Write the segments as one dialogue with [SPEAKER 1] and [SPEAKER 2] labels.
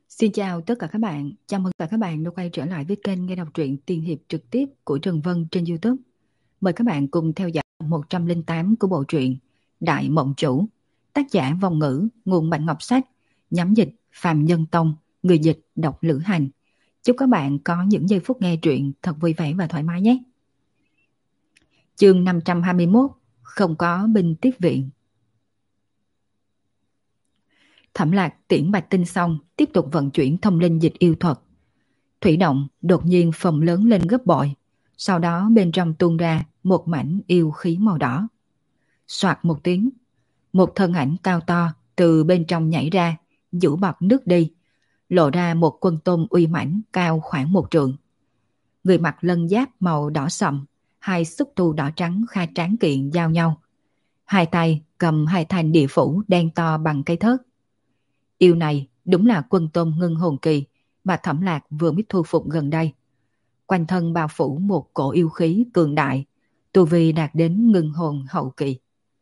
[SPEAKER 1] Xin chào tất cả các bạn, chào mừng tất cả các bạn đã quay trở lại với kênh nghe đọc truyện tiên hiệp trực tiếp của Trần Vân trên YouTube. Mời các bạn cùng theo dõi 108 của bộ truyện Đại Mộng Chủ, tác giả Vong Ngữ, nguồn Bạch Ngọc Sách, nhóm dịch Phạm Nhân Tông, người dịch Độc Lữ Hành. Chúc các bạn có những giây phút nghe truyện thật vui vẻ và thoải mái nhé. Chương 521, không có binh tiếp viện. Thẩm Lạc tiễn Bạch Tinh xong, tiếp tục vận chuyển thông linh dịch yêu thuật. Thủy động đột nhiên phồng lớn lên gấp bội, sau đó bên trong tuôn ra một mảnh yêu khí màu đỏ. Soạt một tiếng, một thân ảnh cao to từ bên trong nhảy ra, vũ bọt nước đi, lộ ra một quân tôm uy mãnh cao khoảng 1 trượng. Người mặc lân giáp màu đỏ sậm, hai xúc tu đỏ trắng kha tráng kiện giao nhau. Hai tay cầm hai thanh địa phủ đen to bằng cây thớt. Yêu này đúng là quân tôm ngưng hồn kỳ mà Thẩm Lạc vừa mới thu phục gần đây. Quanh thân bao phủ một cổ yêu khí cường đại, tu vi đạt đến ngưng hồn hậu kỳ.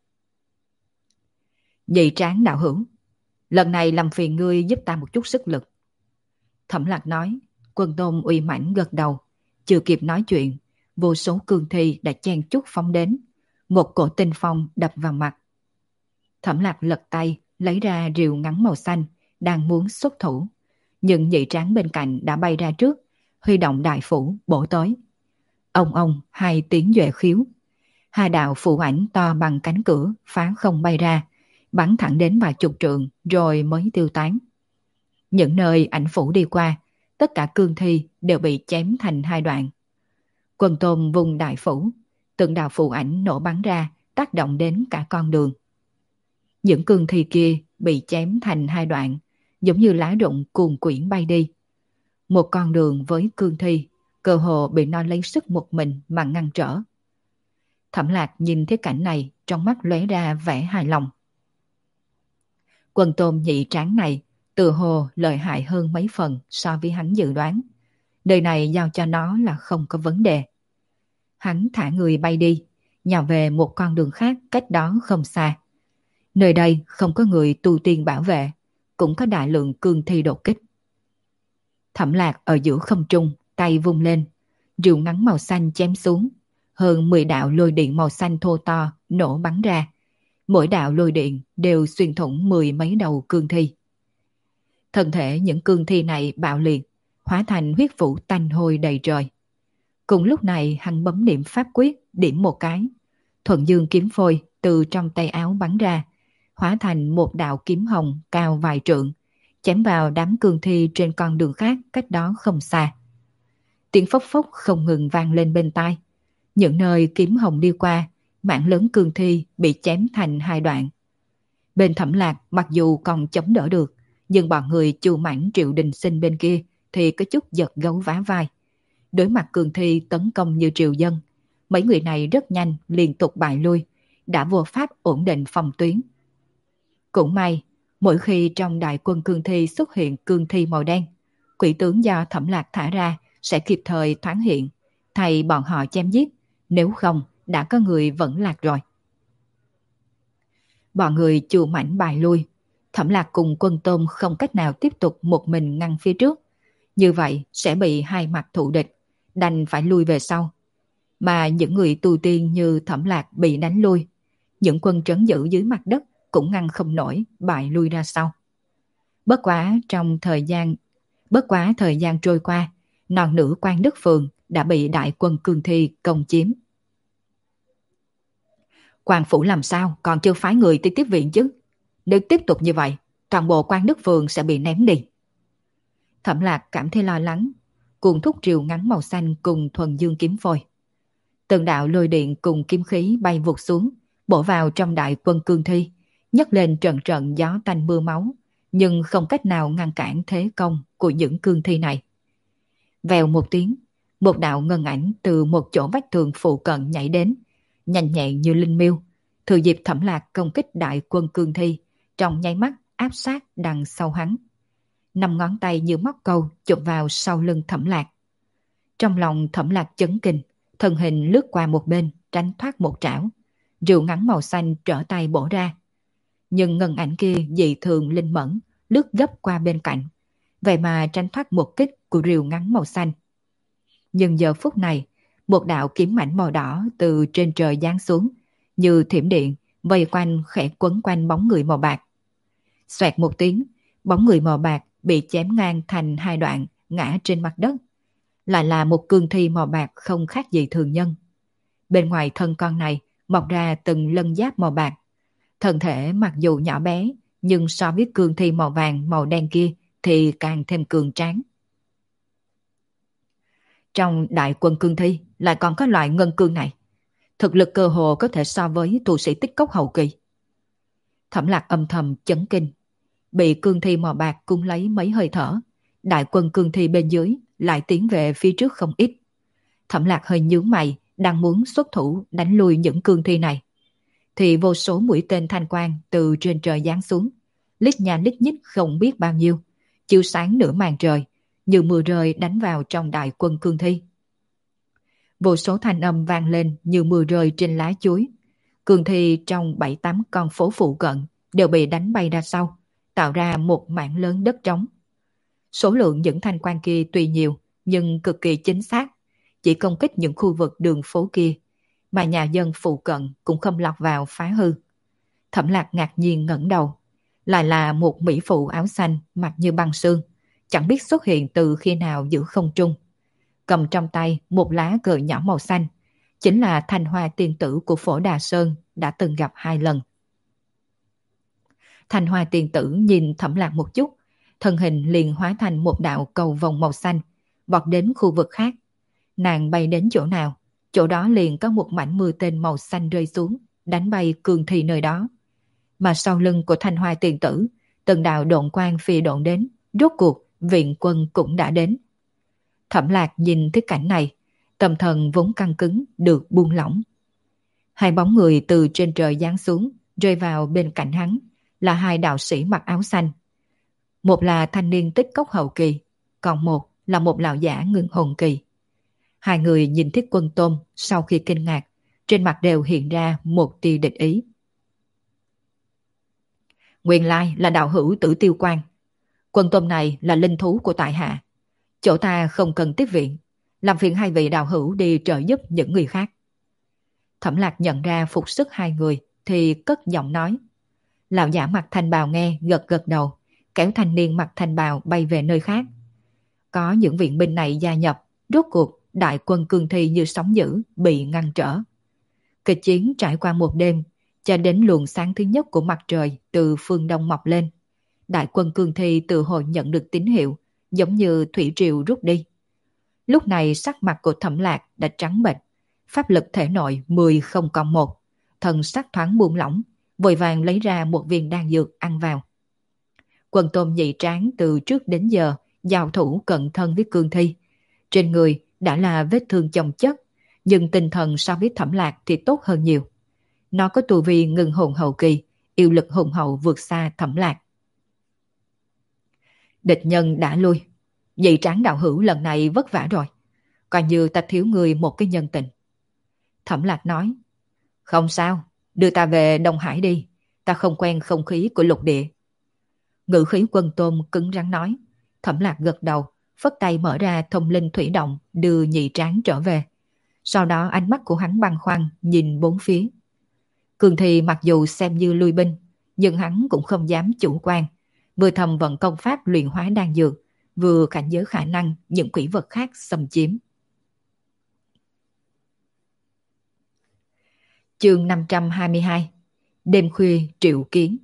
[SPEAKER 1] Nhị Tráng đạo hữu, lần này làm phiền ngươi giúp ta một chút sức lực. Thẩm Lạc nói. Quân tôm uy mãnh gật đầu. Chưa kịp nói chuyện, vô số cương thi đã chen chúc phóng đến. Một cổ tinh phong đập vào mặt. Thẩm Lạc lật tay, lấy ra rìu ngắn màu xanh, đang muốn xuất thủ. Nhưng Nhị Tráng bên cạnh đã bay ra trước, huy động đại phủ bổ tới. Ông hai tiếng duệ khiếu. Hai đạo phù ảnh to bằng cánh cửa phá không bay ra, bắn thẳng đến vài chục trượng rồi mới tiêu tán. Những nơi ảnh phủ đi qua, tất cả cương thi đều bị chém thành hai đoạn. Quân tôm vùng đại phủ, từng đạo phù ảnh nổ bắn ra, tác động đến cả con đường. Những cương thi kia bị chém thành hai đoạn, giống như lá rụng cuồn quyển bay đi. Một con đường với cương thi, cơ hồ bị nó lấy sức một mình mà ngăn trở. Thẩm Lạc nhìn thấy cảnh này, trong mắt lóe ra vẻ hài lòng. Quân tôm Nhị Tráng này tự hồ lợi hại hơn mấy phần so với hắn dự đoán. Đời này giao cho nó là không có vấn đề. Hắn thả người bay đi, nhào về một con đường khác cách đó không xa. Nơi đây không có người tu tiên bảo vệ, cũng có đại lượng cương thi đột kích. Thẩm Lạc ở giữa không trung, tay vung lên, rìu ngắn màu xanh chém xuống. Hơn 10 đạo lôi điện màu xanh thô to nổ bắn ra. Mỗi đạo lôi điện đều xuyên thủng 10 mấy đầu cương thi. Thân thể những cương thi này bạo liệt, hóa thành huyết vụ tanh hôi đầy trời. Cùng lúc này hắn bấm niệm pháp quyết, điểm một cái. Thuận dương kiếm phôi từ trong tay áo bắn ra, hóa thành một đạo kiếm hồng cao vài trượng, chém vào đám cương thi trên con đường khác cách đó không xa. Tiếng phốc phốc không ngừng vang lên bên tai. Những nơi kiếm hồng đi qua, mảng lớn cương thi bị chém thành hai đoạn. Bên Thẩm Lạc mặc dù còn chống đỡ được, nhưng bọn người Chu Mãnh Triệu Đình Sinh bên kia thì có chút giật gấu vá vai. Đối mặt cương thi tấn công như triều dân, mấy người này rất nhanh liên tục bại lui, đã vô pháp ổn định phòng tuyến. Cũng may, mỗi khi trong đại quân cương thi xuất hiện cương thi màu đen, quỷ tướng do Thẩm Lạc thả ra sẽ kịp thời thoáng hiện, thay bọn họ chém giết, nếu không đã có người vẫn lạc rồi. Bọn người Chu Mãnh bại lui, Thẩm Lạc cùng quân tôm không cách nào tiếp tục một mình ngăn phía trước, như vậy sẽ bị hai mặt thù địch, đành phải lui về sau. Mà những người tu tiên như Thẩm Lạc bị đánh lui, những quân trấn giữ dưới mặt đất cũng ngăn không nổi, bại lui ra sau. Bất quá thời gian trôi qua, non nữ Quan Đức Phường đã bị đại quân cương thi công chiếm. Quan phủ làm sao còn chưa phái người đi tiếp viện chứ? Nếu tiếp tục như vậy, toàn bộ Quan Đức Phường sẽ bị ném đi. Thẩm Lạc cảm thấy lo lắng, cuồng thúc rìu ngắn màu xanh cùng thuần dương kiếm phôi. Từng đạo lôi điện cùng kiếm khí bay vụt xuống, bổ vào trong đại quân cương thi, nhấc lên trận trận gió tanh mưa máu, nhưng không cách nào ngăn cản thế công của những cương thi này. Vèo một tiếng, một đạo ngân ảnh từ một chỗ vách tường phụ cận nhảy đến, nhanh nhẹn như linh miêu, thừa dịp Thẩm Lạc công kích đại quân cương thi, trong nháy mắt áp sát đằng sau hắn. 5 ngón tay như móc câu chụp vào sau lưng Thẩm Lạc. Trong lòng Thẩm Lạc chấn kinh, thân hình lướt qua một bên, tránh thoát một trảo, rìu ngắn màu xanh trở tay bổ ra. Nhưng ngân ảnh kia dị thường linh mẫn, lướt gấp qua bên cạnh, vậy mà tránh thoát một kích của rìu ngắn màu xanh. Nhưng giờ phút này, một đạo kiếm mảnh màu đỏ từ trên trời giáng xuống, như thiểm điện, vây quanh khẽ quấn quanh bóng người màu bạc. Xoẹt một tiếng, bóng người màu bạc bị chém ngang thành hai đoạn, ngã trên mặt đất. Lại là một cương thi màu bạc không khác gì thường nhân. Bên ngoài thân con này mọc ra từng lân giáp màu bạc. Thân thể mặc dù nhỏ bé, nhưng so với cương thi màu vàng màu đen kia thì càng thêm cường tráng. Trong đại quân cương thi lại còn có loại ngân cương này. Thực lực cơ hồ có thể so với tu sĩ tích cốc hậu kỳ. Thẩm Lạc âm thầm chấn kinh. Bị cương thi màu bạc cung lấy mấy hơi thở, đại quân cương thi bên dưới lại tiến về phía trước không ít. Thẩm Lạc hơi nhướng mày, đang muốn xuất thủ đánh lui những cương thi này. Thì vô số mũi tên thanh quang từ trên trời giáng xuống, lít nha lít nhít không biết bao nhiêu, chiếu sáng nửa màn trời, như mưa rơi đánh vào trong đại quân cương thi. Vô số thanh âm vang lên như mưa rơi trên lá chuối. Cương thi trong 7-8 con phố phụ cận đều bị đánh bay ra sau, tạo ra một mảng lớn đất trống. Số lượng những thanh quan kia tuy nhiều, nhưng cực kỳ chính xác, chỉ công kích những khu vực đường phố kia, mà nhà dân phụ cận cũng không lọt vào phá hư. Thẩm Lạc ngạc nhiên ngẩng đầu, lại là một mỹ phụ áo xanh mặt như băng sương, chẳng biết xuất hiện từ khi nào giữa không trung. Cầm trong tay một lá cờ nhỏ màu xanh, chính là Thanh Hoa tiên tử của Phổ Đà Sơn đã từng gặp 2 lần. Thanh Hoa tiên tử nhìn Thẩm Lạc một chút, thân hình liền hóa thành một đạo cầu vồng màu xanh, vọt đến khu vực khác. Nàng bay đến chỗ nào, chỗ đó liền có một mảnh mưa tên màu xanh rơi xuống, đánh bay cương thi nơi đó. Mà sau lưng của Thanh Hoa tiên tử, từng đạo độn quang phi độn đến, rốt cuộc viện quân cũng đã đến. Thẩm Lạc nhìn thấy cảnh này, tâm thần vốn căng cứng được buông lỏng. Hai bóng người từ trên trời giáng xuống, rơi vào bên cạnh hắn, là 2 đạo sĩ mặc áo xanh. Một là thanh niên tích cốc hậu kỳ, còn một là một lão giả ngưng hồn kỳ. 2 người nhìn Thiết Quân Tôn sau khi kinh ngạc, trên mặt đều hiện ra một tia địch ý. Nguyên lai là đạo hữu Tử Tiêu Quan. Quân Tôn này là linh thú của tại hạ. Chỗ ta không cần tiếp viện, làm phiền 2 vị đạo hữu đi trợ giúp những người khác. Thẩm Lạc nhận ra phục sức 2 người thì cất giọng nói. Lão giả mặc thanh bào nghe gật gật đầu, kéo thanh niên mặc thanh bào bay về nơi khác. Có những viện binh này gia nhập, rốt cuộc đại quân cương thi như sóng dữ bị ngăn trở. Kịch chiến trải qua một đêm, cho đến luồng sáng thứ nhất của mặt trời từ phương đông mọc lên. Đại quân cương thi tự hồi nhận được tín hiệu, giống như thủy triều rút đi. Lúc này sắc mặt của Thẩm Lạc đã trắng bệch, pháp lực thể nội 10 không còn 1, thần sắc thoáng buông lỏng, vội vàng lấy ra một viên đan dược ăn vào. Quân Tôn nhị tráng từ trước đến giờ giao thủ cận thân với cương thi, trên người đã là vết thương chồng chất, nhưng tinh thần so với Thẩm Lạc thì tốt hơn nhiều. Nó có tu vi ngưng hồn hậu kỳ, yêu lực hùng hậu vượt xa Thẩm Lạc. Địch nhân đã lui, nhị tráng đạo hữu lần này vất vả rồi, coi như ta thiếu người một cái nhân tình. Thẩm Lạc nói, không sao, đưa ta về Đông Hải đi, ta không quen không khí của lục địa. Ngự khí Quân Tôn cứng rắn nói. Thẩm Lạc gật đầu, phất tay mở ra thông linh thủy động đưa nhị tráng trở về. Sau đó ánh mắt của hắn băn khoăn nhìn bốn phía. Cường thì mặc dù xem như lui binh, nhưng hắn cũng không dám chủ quan, vừa thầm vận công pháp luyện hóa đan dược, vừa cảnh giới khả năng những quỷ vật khác xâm chiếm. Chương 522. Đêm khuya triệu kiến.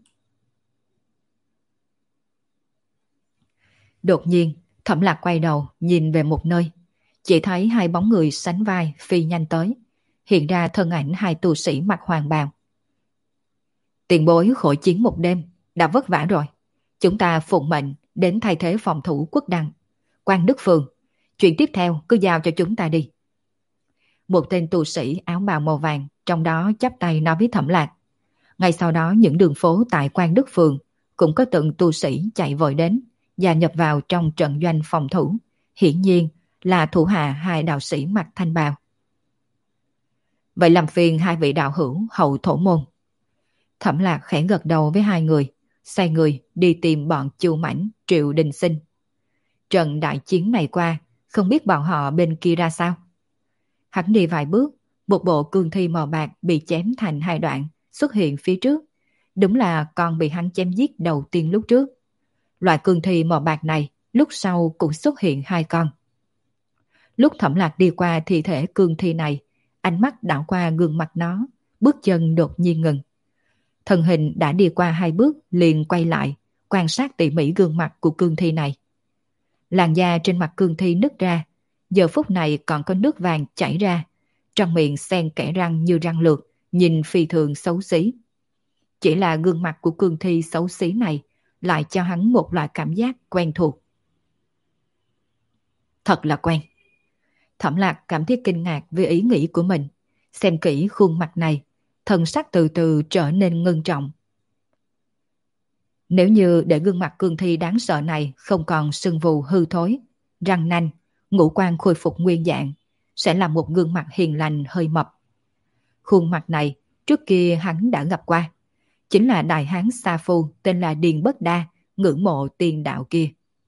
[SPEAKER 1] Đột nhiên, Thẩm Lạc quay đầu nhìn về một nơi, chỉ thấy 2 bóng người sánh vai phi nhanh tới, hiện ra thân ảnh 2 tu sĩ mặc hoàng bào. Tiền bối khổ chiến một đêm, đã vất vả rồi. Chúng ta phụng mệnh đến thay thế phòng thủ Quốc Đăng. Quan Đức Phường, chuyện tiếp theo cứ giao cho chúng ta đi. Một tên tu sĩ áo bào màu vàng trong đó chắp tay nói với Thẩm Lạc. Ngay sau đó những đường phố tại Quan Đức Phường cũng có từng tu sĩ chạy vội đến, gia nhập vào trong trận doanh phòng thủ, hiển nhiên là thủ hạ 2 đạo sĩ mặc thanh bào. Vậy làm phiền 2 vị đạo hữu hậu thổ môn. Thẩm Lạc khẽ gật đầu với 2 người, xoay người đi tìm bọn Chu Mãnh, Triệu Đình Sinh. trận đại chiến này qua, không biết bọn họ bên kia ra sao. Hắn đi vài bước, một bộ cương thi màu bạc bị chém thành hai đoạn, xuất hiện phía trước. Đúng là con bị hắn chém giết đầu tiên lúc trước. Loại cương thi màu bạc này, lúc sau cũng xuất hiện hai con. Lúc Thẩm Lạc đi qua thi thể cương thi này, ánh mắt đảo qua gương mặt nó, bước chân đột nhiên ngừng. Thân hình đã đi qua hai bước liền quay lại, quan sát tỉ mỉ gương mặt của cương thi này. Làn da trên mặt cương thi nứt ra, giờ phút này còn có nước vàng chảy ra, trong miệng xen kẽ răng như răng lược, nhìn phi thường xấu xí. Chỉ là gương mặt của cương thi xấu xí này lại cho hắn một loại cảm giác quen thuộc. Thật là quen. Thẩm Lạc cảm thấy kinh ngạc về ý nghĩ của mình, xem kỹ khuôn mặt này, thần sắc từ từ trở nên ngưng trọng. Nếu như để gương mặt cương thi đáng sợ này không còn sưng vù hư thối, răng nanh, ngũ quan khôi phục nguyên dạng, sẽ là một gương mặt hiền lành hơi mập. Khuôn mặt này trước kia hắn đã gặp qua, chính là đại hán Sa Phu tên là Điền Bất Đa, ngưỡng mộ tiền đạo kia.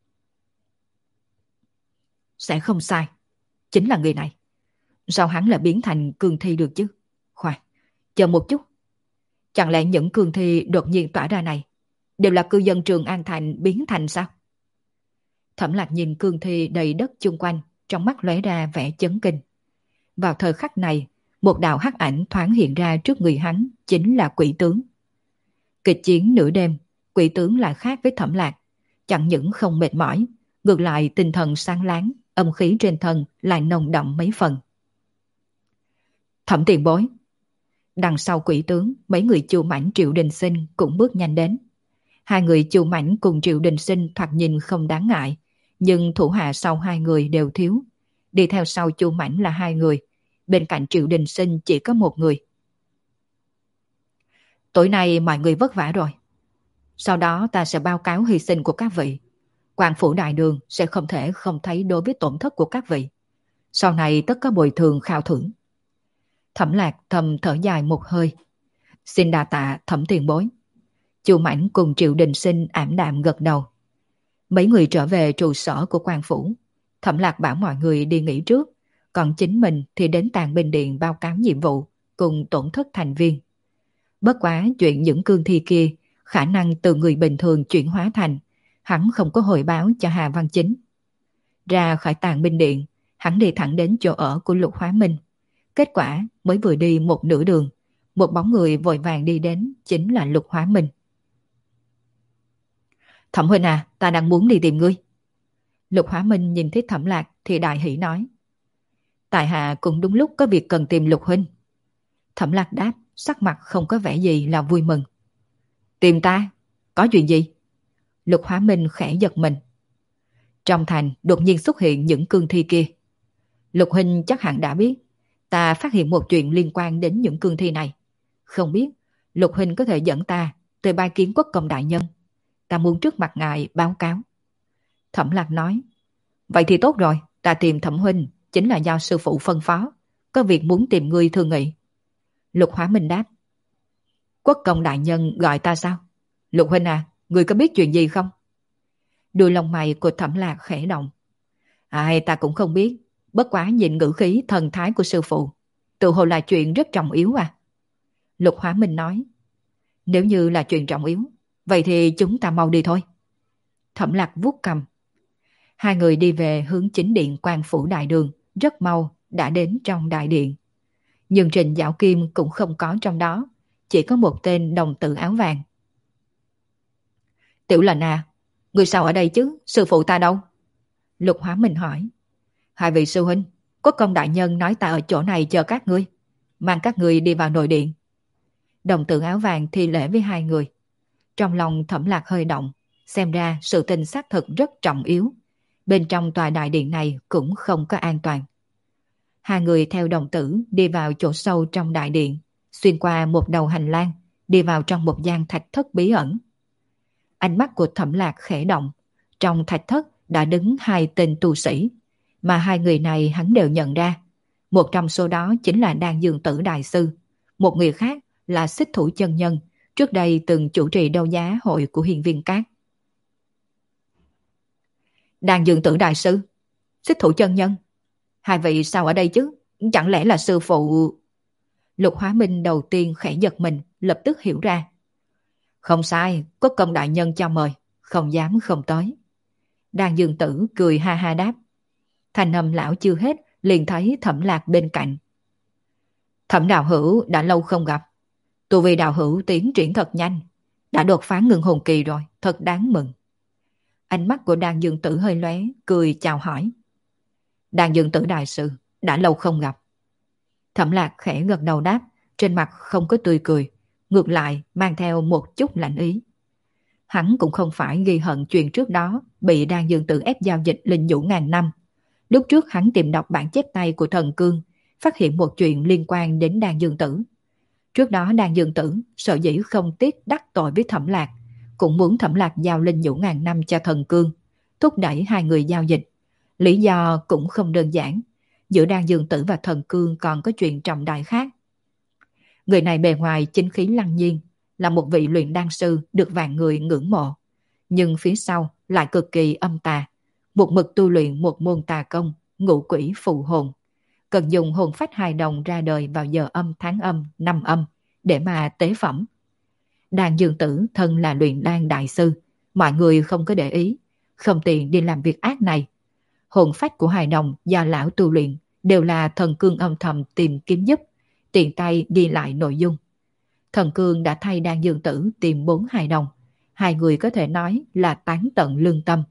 [SPEAKER 1] Sẽ không sai, chính là người này. Sao hắn lại biến thành cương thi được chứ? Khoan, chờ một chút. Chẳng lẽ những cương thi đột nhiên tỏa ra này đều là cư dân Trường An Thành biến thành sao? Thẩm Lạc nhìn cương thi đầy đất chung quanh, trong mắt lóe ra vẻ chấn kinh. Vào thời khắc này, một đạo hắc ảnh thoáng hiện ra trước người hắn, chính là quỷ tướng. Kịch chiến nửa đêm, quỷ tướng lại khác với Thẩm Lạc, chẳng những không mệt mỏi, ngược lại tinh thần sáng láng, âm khí trên thân lại nồng đậm mấy phần. Thẩm tiền bối. Đằng sau quỷ tướng, mấy người Chu Mãnh Triệu Đình Sinh cũng bước nhanh đến. Hai người Chu Mãnh cùng Triệu Đình Sinh thoạt nhìn không đáng ngại, nhưng thủ hạ sau hai người đều thiếu. Đi theo sau Chu Mãnh là hai người, bên cạnh Triệu Đình Sinh chỉ có một người. Tối nay mọi người vất vả rồi. Sau đó ta sẽ báo cáo hy sinh của các vị. Quan phủ đại đường sẽ không thể không thấy đối với tổn thất của các vị. Sau này tất có bồi thường khao thưởng. Thẩm Lạc thầm thở dài một hơi. Xin đa tạ Thẩm tiền bối. Chu Mãnh cùng Triệu Đình Sinh ảm đạm gật đầu. Mấy người trở về trụ sở của quan phủ. Thẩm Lạc bảo mọi người đi nghỉ trước, còn chính mình thì đến Tàn Binh Điện báo cáo nhiệm vụ cùng tổn thất thành viên. Bất quá chuyện những cương thi kia khả năng từ người bình thường chuyển hóa thành, hắn không có hồi báo cho Hà Văn Chính. Ra khỏi Tàn Binh Điện, hắn đi thẳng đến chỗ ở của Lục Hóa Minh. Kết quả mới vừa đi một nửa đường, một bóng người vội vàng đi đến, chính là Lục Hóa Minh. Thẩm huynh à, ta đang muốn đi tìm ngươi. Lục Hóa Minh nhìn thấy Thẩm Lạc thì đại hỉ nói. Tại hạ cũng đúng lúc có việc cần tìm Lục huynh. Thẩm Lạc đáp, sắc mặt không có vẻ gì là vui mừng. Tìm ta? Có chuyện gì? Lục Hóa Minh khẽ giật mình. Trong thành đột nhiên xuất hiện những cương thi kia. Lục huynh chắc hẳn đã biết, ta phát hiện một chuyện liên quan đến những cương thi này. Không biết Lục huynh có thể dẫn ta tới bái kiến Quốc công đại nhân. Ta muốn trước mặt ngài báo cáo. Thẩm Lạc nói. Vậy thì tốt rồi, ta tìm Thẩm huynh chính là do sư phụ phân phó, có việc muốn tìm ngươi thương nghị. Lục Hóa Minh đáp. Quốc công đại nhân gọi ta sao? Lục huynh à, ngươi có biết chuyện gì không? Đuôi lông mày của Thẩm Lạc khẽ động. Ai, ta cũng không biết, bất quá nhìn ngữ khí thần thái của sư phụ, tự hồ là chuyện rất trọng yếu à? Lục Hóa Minh nói. Nếu như là chuyện trọng yếu, vậy thì chúng ta mau đi thôi. Thẩm Lạc vuốt cằm. Hai người đi về hướng chính điện quan phủ đại đường, rất mau đã đến trong đại điện. Nhưng Trình Giảo Kim cũng không có trong đó, chỉ có một tên đồng tử áo vàng. Tiểu Lệnh à, người sao ở đây chứ, sư phụ ta đâu? Lục Hóa Minh hỏi. Hai vị sư huynh, Quốc công đại nhân nói ta ở chỗ này chờ các ngươi, mang các ngươi đi vào nội điện. Đồng tử áo vàng thi lễ với hai người. Trong lòng Thẩm Lạc hơi động, xem ra sự tình xác thực rất trọng yếu. Bên trong tòa đại điện này cũng không có an toàn. Hai người theo đồng tử đi vào chỗ sâu trong đại điện, xuyên qua một đầu hành lang, đi vào trong một gian thạch thất bí ẩn. Ánh mắt của Thẩm Lạc khẽ động, trong thạch thất đã đứng hai tên tu sĩ, mà hai người này hắn đều nhận ra. Một trong số đó chính là Đan Dương Tử Đại Sư, một người khác là Xích Thủ Chân Nhân, trước đây từng chủ trì đấu giá hội của Hiên Viên Các. Đàn Dương Tử đại sư, Xích Thủ chân nhân, hai vị sao ở đây chứ? Chẳng lẽ là sư phụ? Lục Hóa Minh đầu tiên khẽ giật mình, lập tức hiểu ra. Không sai, có công đại nhân cho mời, không dám không tới. Đàn Dương Tử cười ha ha đáp. Thanh âm lão chưa hết, liền thấy Thẩm Lạc bên cạnh. Thẩm đạo hữu đã lâu không gặp. Tu vi đạo hữu tiến triển thật nhanh, đã đột phá ngưng hồn kỳ rồi, thật đáng mừng. Ánh mắt của Đàn Dương Tử hơi lóe, cười chào hỏi. Đàn Dương Tử đại sư, đã lâu không gặp. Thẩm Lạc khẽ gật đầu đáp, trên mặt không có tươi cười, ngược lại mang theo một chút lạnh ý. Hắn cũng không phải ghi hận chuyện trước đó bị Đàn Dương Tử ép giao dịch linh vũ ngàn năm. Lúc trước hắn tìm đọc bản chép tay của thần cương, phát hiện một chuyện liên quan đến Đàn Dương Tử. Trước đó Đàn Dương Tử sợ dĩ không tiếc đắc tội với Thẩm Lạc, cũng muốn Thẩm Lạc giao linh vũ ngàn năm cho thần cương, thúc đẩy hai người giao dịch. Lý do cũng không đơn giản, giữa Đàn Dương Tử và thần cương còn có chuyện trọng đại khác. Người này bề ngoài chính khí lăng nhiên, là một vị luyện đan sư được vạn người ngưỡng mộ, nhưng phía sau lại cực kỳ âm tà, một mực tu luyện một môn tà công, ngũ quỷ phụ hồn, cần dùng hồn phách hài đồng ra đời vào giờ âm, tháng âm, năm âm để mà tế phẩm. Đàn Dương Tử thân là luyện đan đại sư, mọi người không có để ý, không tiện đi làm việc ác này. Hồn phách của hài đồng do lão tu luyện đều là thần cương âm thầm tìm kiếm giúp, tiện tay ghi lại nội dung. Thần cương đã thay Đàn Dương Tử tìm 4 hài đồng, hai người có thể nói là tán tận lương tâm.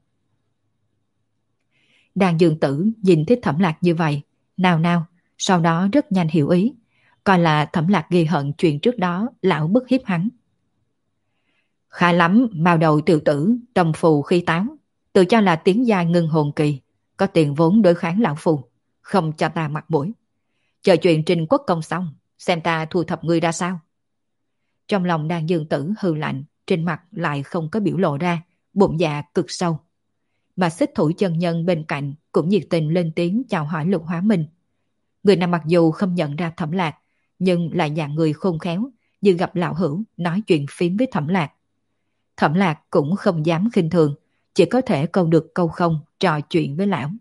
[SPEAKER 1] Đàn Dương Tử nhìn thấy Thẩm Lạc như vậy, nào nào, sau đó rất nhanh hiểu ý, coi là Thẩm Lạc ghi hận chuyện trước đó lão bức hiếp hắn. Khá lắm, mao đầu tiểu tử, tâm phù khi táo, tự cho là tiến giai ngưng hồn kỳ, có tiền vốn đối kháng lão phù, không cho ta mặt mũi. Chờ chuyện Trình Quốc công xong, xem ta thu thập ngươi ra sao. Trong lòng Đàn Dương Tử hừ lạnh, trên mặt lại không có biểu lộ ra, bụng dạ cực sâu. Mà Xích Thủ chân nhân bên cạnh cũng nhiệt tình lên tiếng chào hỏi Lục Hóa Minh. Người này mặc dù không nhận ra Thẩm Lạc, nhưng lại dạng người khôn khéo, như gặp lão hữu nói chuyện phím với Thẩm Lạc. Thẩm Lạc cũng không dám khinh thường, chỉ có thể câu được câu không trò chuyện với lão.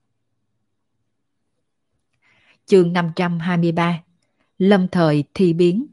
[SPEAKER 1] Chương 523 Lâm thời thi biến.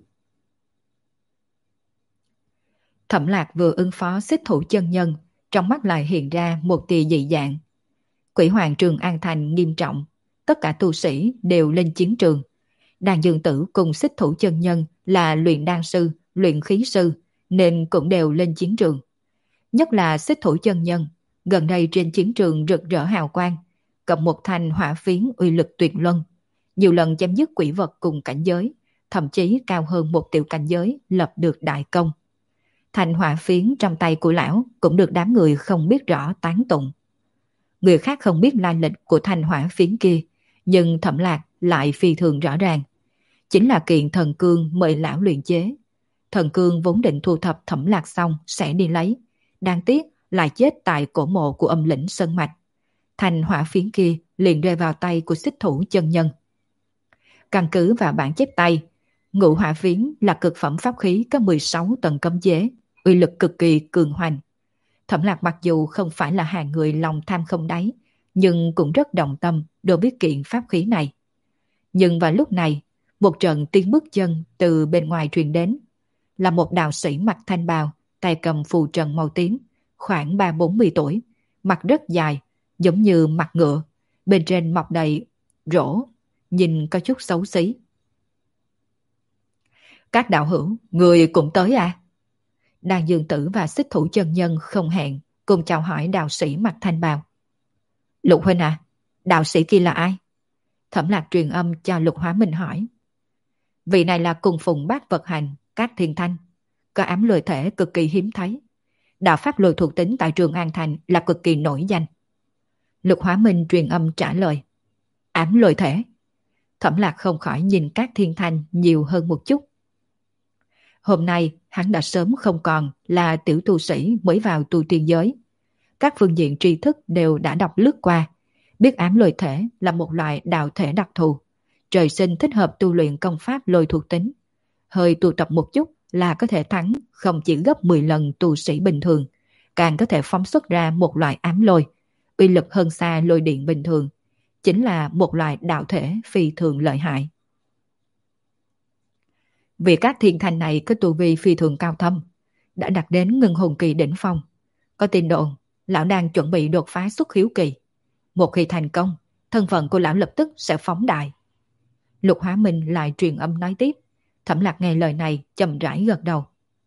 [SPEAKER 1] Thẩm Lạc vừa ứng phó Xích Thủ chân nhân, trong mắt lại hiện ra một tia dị dạng. Quỷ hoàng Trường An Thành nghiêm trọng, tất cả tu sĩ đều lên chiến trường. Đàn Dương Tử cùng Xích Thủ chân nhân là luyện đan sư, luyện khí sư, nên cũng đều lên chiến trường. Nhất là Xích Thủ chân nhân, gần đây trên chiến trường rực rỡ hào quang, cầm một thanh hỏa phiến uy lực tuyệt luân, nhiều lần chém dứt quỷ vật cùng cảnh giới, thậm chí cao hơn một tiểu cảnh giới, lập được đại công. Thanh hỏa phiến trong tay của lão cũng được đám người không biết rõ tán tụng. Người khác không biết lai lịch của thanh hỏa phiến kia, nhưng Thẩm Lạc lại phi thường rõ ràng. Chính là kiện thần cương mời lão luyện chế. Thần cương vốn định thu thập Thẩm Lạc xong sẽ đi lấy, đáng tiếc lại chết tại cổ mộ của âm lĩnh Sơn Mạch. Thanh hỏa phiến kia liền rơi vào tay của Xích Thủ chân nhân. Căn cứ vào bản chép tay, ngũ hỏa phiến là cực phẩm pháp khí có 16 tầng cấm chế, uy lực cực kỳ cường hoành. Thẩm Lạc mặc dù không phải là hàng người lòng tham không đáy, nhưng cũng rất động tâm đối với kiện pháp khí này. Nhưng vào lúc này, một trận tiếng bước chân từ bên ngoài truyền đến, là một đạo sĩ mặc thanh bào, tay cầm phù trần màu tím, khoảng 30-40 tuổi, mặt rất dài, giống như mặt ngựa, bên trên mọc đầy rỗ, nhìn có chút xấu xí. Các đạo hữu, người cũng tới à? Đàn Dương Tử và Xích Thủ chân nhân không hẹn, cùng chào hỏi đạo sĩ mặc thanh bào. Lục huynh à, đạo sĩ kia là ai? Thẩm Lạc truyền âm cho Lục Hóa Minh hỏi. Vị này là cùng phùng bát vật hành, Cát Thiên Thanh, có ám lôi thể cực kỳ hiếm thấy. Đạo pháp lôi thuộc tính tại Trường An Thành là cực kỳ nổi danh. Lục Hóa Minh truyền âm trả lời. Ám lôi thể. Thẩm Lạc không khỏi nhìn Cát Thiên Thanh nhiều hơn một chút. Hôm nay hắn đã sớm không còn là tiểu tu sĩ mới vào tu tiên giới. Các phương diện tri thức đều đã đọc lướt qua, biết ám lôi thể là một loại đạo thể đặc thù, trời sinh thích hợp tu luyện công pháp lôi thuộc tính. Hơi tu tập một chút là có thể thắng không chỉ gấp 10 lần tu sĩ bình thường, càng có thể phóng xuất ra một loại ám lôi, uy lực hơn xa lôi điện bình thường, chính là một loại đạo thể phi thường lợi hại. Vì các thiên thanh này có tu vi phi thường cao thâm, đã đạt đến ngưng hồn kỳ đỉnh phong. Có tin đồn, lão đang chuẩn bị đột phá xuất khiếu kỳ. Một khi thành công, thân phận của lão lập tức sẽ phóng đại. Lục Hóa Minh lại truyền âm nói tiếp. Thẩm Lạc nghe lời này chậm rãi gật đầu.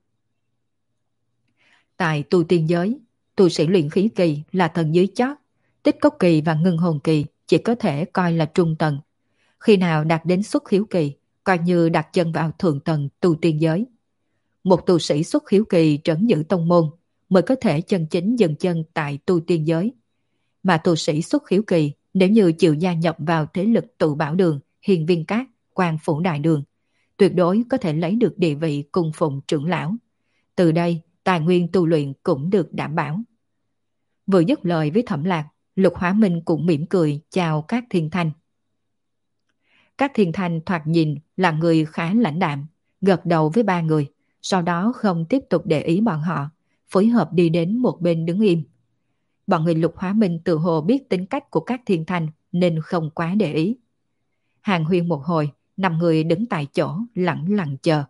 [SPEAKER 1] Tại tu tiên giới, tu sĩ luyện khí kỳ là tầng dưới chót, tích cốc kỳ và ngưng hồn kỳ chỉ có thể coi là trung tầng. Khi nào đạt đến xuất khiếu kỳ, coi như đặt chân vào thượng tầng tu tiên giới. Một tu sĩ xuất khiếu kỳ trấn giữ tông môn mới có thể chân chính dừng chân tại tu tiên giới. Mà tu sĩ xuất khiếu kỳ nếu như chịu gia nhập vào thế lực Tụ Bảo Đường, Hiền Viên Các, Quan Phủ Đại Đường, tuyệt đối có thể lấy được địa vị cung phụng trưởng lão. Từ đây, tài nguyên tu luyện cũng được đảm bảo. Vừa dứt lời với Thẩm Lạc, Lục Hóa Minh cũng mỉm cười chào các thiên thanh. Các thiên thanh thoạt nhìn là người khá lãnh đạm, gật đầu với ba người, sau đó không tiếp tục để ý bọn họ, phối hợp đi đến một bên đứng im. Bọn người Lục Hóa Minh tự hồ biết tính cách của các thiên thanh nên không quá để ý. Hàng huyên một hồi, 5 người đứng tại chỗ lặng lặng chờ.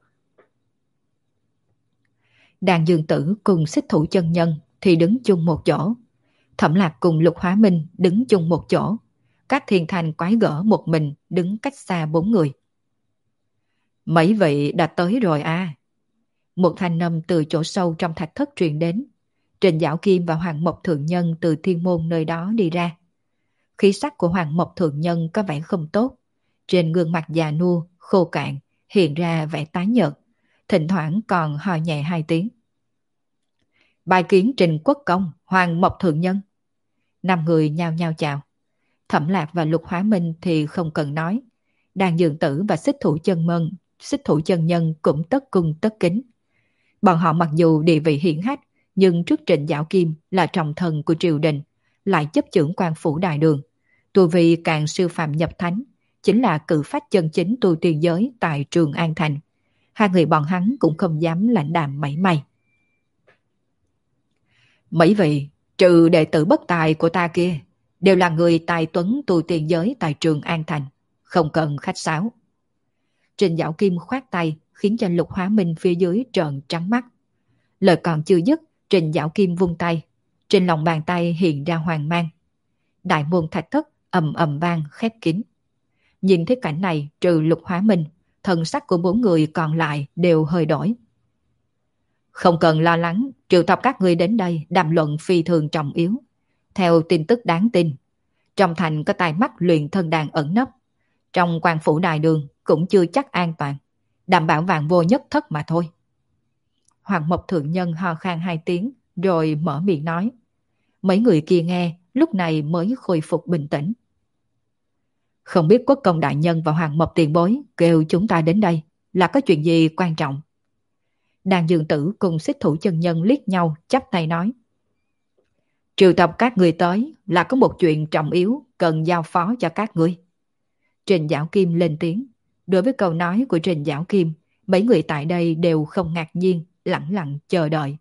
[SPEAKER 1] Đàn Dương Tử cùng Xích Thủ Chân Nhân thì đứng chung một chỗ. Thẩm Lạc cùng Lục Hóa Minh đứng chung một chỗ. Các thiên thanh quái gở một mình đứng cách xa 4 người. Mấy vị đã tới rồi à? Một thanh âm từ chỗ sâu trong thạch thất truyền đến. Trình Dạo Kim và Hoàng Mộc Thượng Nhân từ thiên môn nơi đó đi ra. Khí sắc của Hoàng Mộc Thượng Nhân có vẻ không tốt. Trên gương mặt già nua, khô cạn, hiện ra vẻ tái nhợt. Thỉnh thoảng còn ho nhẹ 2 tiếng. Bài kiến Trình Quốc Công, Hoàng Mộc Thượng Nhân. 5 người nhao nhao chào. Thẩm Lạc và Lục Hóa Minh thì không cần nói. Đàn Dương Tử và Xích Thủ Chân Nhân cũng tất cung tất kính. Bọn họ mặc dù địa vị hiển hách, nhưng trước Trịnh Dạo Kim là trọng thần của triều đình, lại chấp chưởng Quan Phủ Đại Đường. Tu vi càng siêu phàm nhập thánh, chính là cự phách chân chính tu tiên giới tại Trường An Thành. Hai người bọn hắn cũng không dám lãnh đạm mảy may. Mấy vị, trừ đệ tử bất tài của ta kia, đều là người tài tuấn tu tiên giới tại Trường An Thành, không cần khách sáo. Trình Dạo Kim khoát tay khiến cho Lục Hóa Minh phía dưới trợn trắng mắt. Lời còn chưa dứt, Trình Dạo Kim vung tay, trên lòng bàn tay hiện ra hoàng mang. Đại môn thạch thất ầm ầm vang khép kín. Nhìn thấy cảnh này, trừ Lục Hóa Minh, thần sắc của 4 người còn lại đều hơi đổi. Không cần lo lắng, triệu tập các ngươi đến đây đàm luận phi thường trọng yếu. Theo tin tức đáng tin, trong thành có tai mắt luyện thân đàn ẩn nấp. Trong Quan Phủ Đại Đường cũng chưa chắc an toàn, đảm bảo vạn vô nhất thất mà thôi. Hoàng Mộc Thượng Nhân ho khan 2 tiếng rồi mở miệng nói. Mấy người kia nghe lúc này mới khôi phục bình tĩnh. Không biết Quốc Công Đại Nhân và Hoàng Mộc Tiền Bối kêu chúng ta đến đây là có chuyện gì quan trọng? Đàn Dương Tử cùng Xích Thủ Chân Nhân liếc nhau chắp tay nói. Triệu tập các người tới là có một chuyện trọng yếu cần giao phó cho các ngươi. Trình Dạo Kim lên tiếng. Đối với câu nói của Trình Dạo Kim, mấy người tại đây đều không ngạc nhiên, lặng lặng chờ đợi.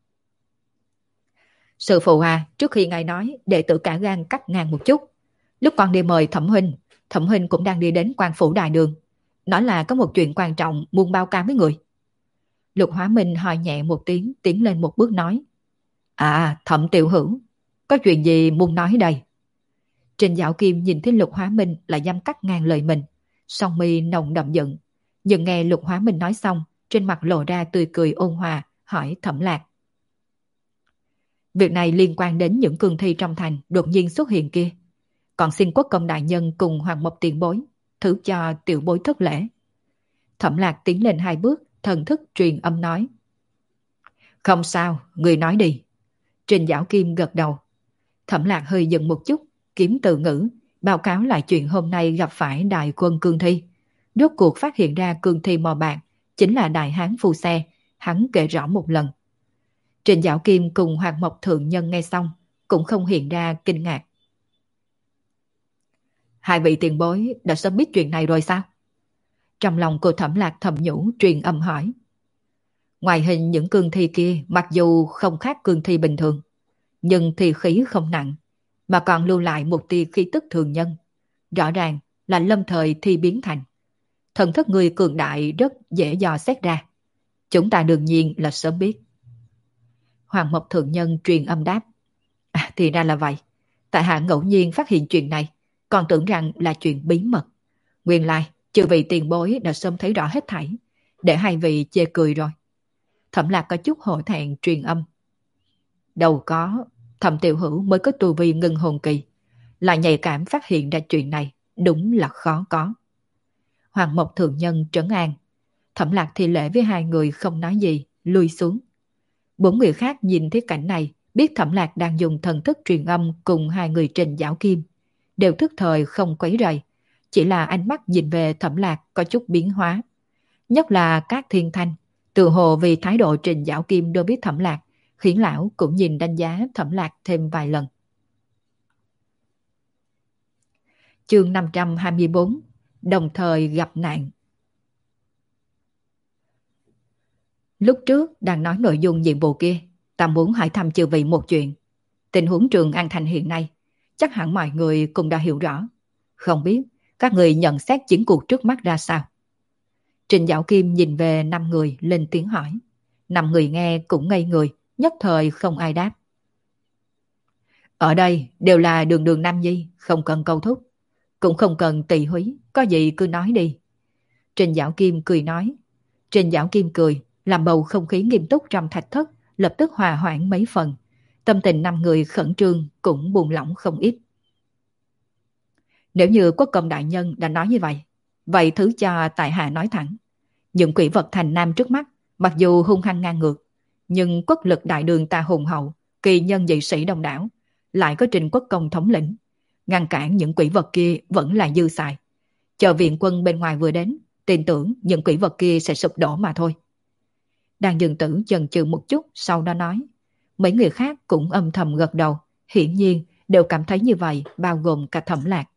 [SPEAKER 1] Sư phụ à, trước khi ngài nói, đệ tử cả gan cắt ngang một chút. Lúc con đi mời Thẩm huynh cũng đang đi đến Quan Phủ Đại Đường. Nói là có một chuyện quan trọng muốn báo cáo với người. Lục Hóa Minh hỏi nhẹ một tiếng, tiến lên một bước nói. À, Thẩm tiểu hữu, có chuyện gì muốn nói đây? Trình Dạo Kim nhìn thấy Lục Hóa Minh là dám cắt ngang lời mình, song mi nồng đậm giận. Nhưng nghe Lục Hóa Minh nói xong, trên mặt lộ ra tươi cười ôn hòa, hỏi Thẩm Lạc. Việc này liên quan đến những cương thi trong thành đột nhiên xuất hiện kia. Còn xin Quốc Công Đại Nhân cùng Hoàng Mộc Tiền Bối, thứ cho tiểu bối thất lễ. Thẩm Lạc tiến lên 2 bước, thần thức truyền âm nói. Không sao, người nói đi. Trình Dạo Kim gật đầu. Thẩm Lạc hơi dừng một chút, kiếm từ ngữ, báo cáo lại chuyện hôm nay gặp phải đại quân cương thi. Rốt cuộc phát hiện ra cương thi mò bạc, chính là đại hán phù xe, hắn kể rõ một lần. Trình Dạo Kim cùng Hoàng Mộc Thượng Nhân nghe xong, cũng không hiện ra kinh ngạc. Hai vị tiền bối đã sớm biết chuyện này rồi sao? Trong lòng cô Thẩm Lạc thầm nhủ truyền âm hỏi. Ngoài hình những cương thi kia mặc dù không khác cương thi bình thường, nhưng thi khí không nặng, mà còn lưu lại một tia khí tức thường nhân. Rõ ràng là lâm thời thi biến thành. Thần thức người cường đại rất dễ dò xét ra. Chúng ta đương nhiên là sớm biết. Hoàng Mộc Thượng Nhân truyền âm đáp. Thì ra là vậy. Tại hạ ngẫu nhiên phát hiện chuyện này, còn tưởng rằng là chuyện bí mật. Nguyên lai, chư vị tiền bối đã sớm thấy rõ hết thảy, để hai vị chê cười rồi. Thẩm Lạc có chút hổ thẹn truyền âm. Đâu có, Thẩm Tiểu Hữu mới có tu vi ngưng hồn kỳ, lại nhạy cảm phát hiện ra chuyện này, đúng là khó có. Hoàng Mộc Thượng Nhân trấn an. Thẩm Lạc thi lễ với hai người không nói gì, lui xuống. Bốn người khác nhìn thấy cảnh này, biết Thẩm Lạc đang dùng thần thức truyền âm cùng hai người Trình Giảo Kim, đều thức thời không quấy rầy, chỉ là ánh mắt nhìn về Thẩm Lạc có chút biến hóa. Nhất là các thiên thanh, tự hồ vì thái độ Trình Giảo Kim đối với Thẩm Lạc, khiến lão cũng nhìn đánh giá Thẩm Lạc thêm vài lần. Chương 524, đồng thời gặp nạn. Lúc trước đang nói nội dung nhiệm vụ kia, ta muốn hỏi thăm chư vị một chuyện. Tình huống Trường An Thành hiện nay, chắc hẳn mọi người cũng đã hiểu rõ. Không biết các người nhận xét chiến cuộc trước mắt ra sao? Trình Giảo Kim nhìn về 5 người lên tiếng hỏi. 5 người nghe cũng ngây người, nhất thời không ai đáp. Ở đây đều là đường đường nam nhi, không cần câu thúc, cũng không cần tỳ húy, có gì cứ nói đi. Trình Giảo Kim cười nói. Trình Giảo Kim cười, làm bầu không khí nghiêm túc trong thạch thất, lập tức hòa hoãn mấy phần. Tâm tình 5 người khẩn trương cũng buông lỏng không ít. Nếu như Quốc công đại nhân đã nói như vậy thứ cho tại hạ nói thẳng. Những quỷ vật thành nam trước mắt, mặc dù hung hăng ngang ngược, nhưng quốc lực đại đường ta hùng hậu, kỳ nhân dị sĩ đông đảo, lại có Trình quốc công thống lĩnh. Ngăn cản những quỷ vật kia vẫn là dư xài. Chờ viện quân bên ngoài vừa đến, tin tưởng những quỷ vật kia sẽ sụp đổ mà thôi. Đàn Dương Tử chần chừ một chút, sau đó nói. Mấy người khác cũng âm thầm gật đầu, hiển nhiên đều cảm thấy như vậy, bao gồm cả Thẩm Lạc.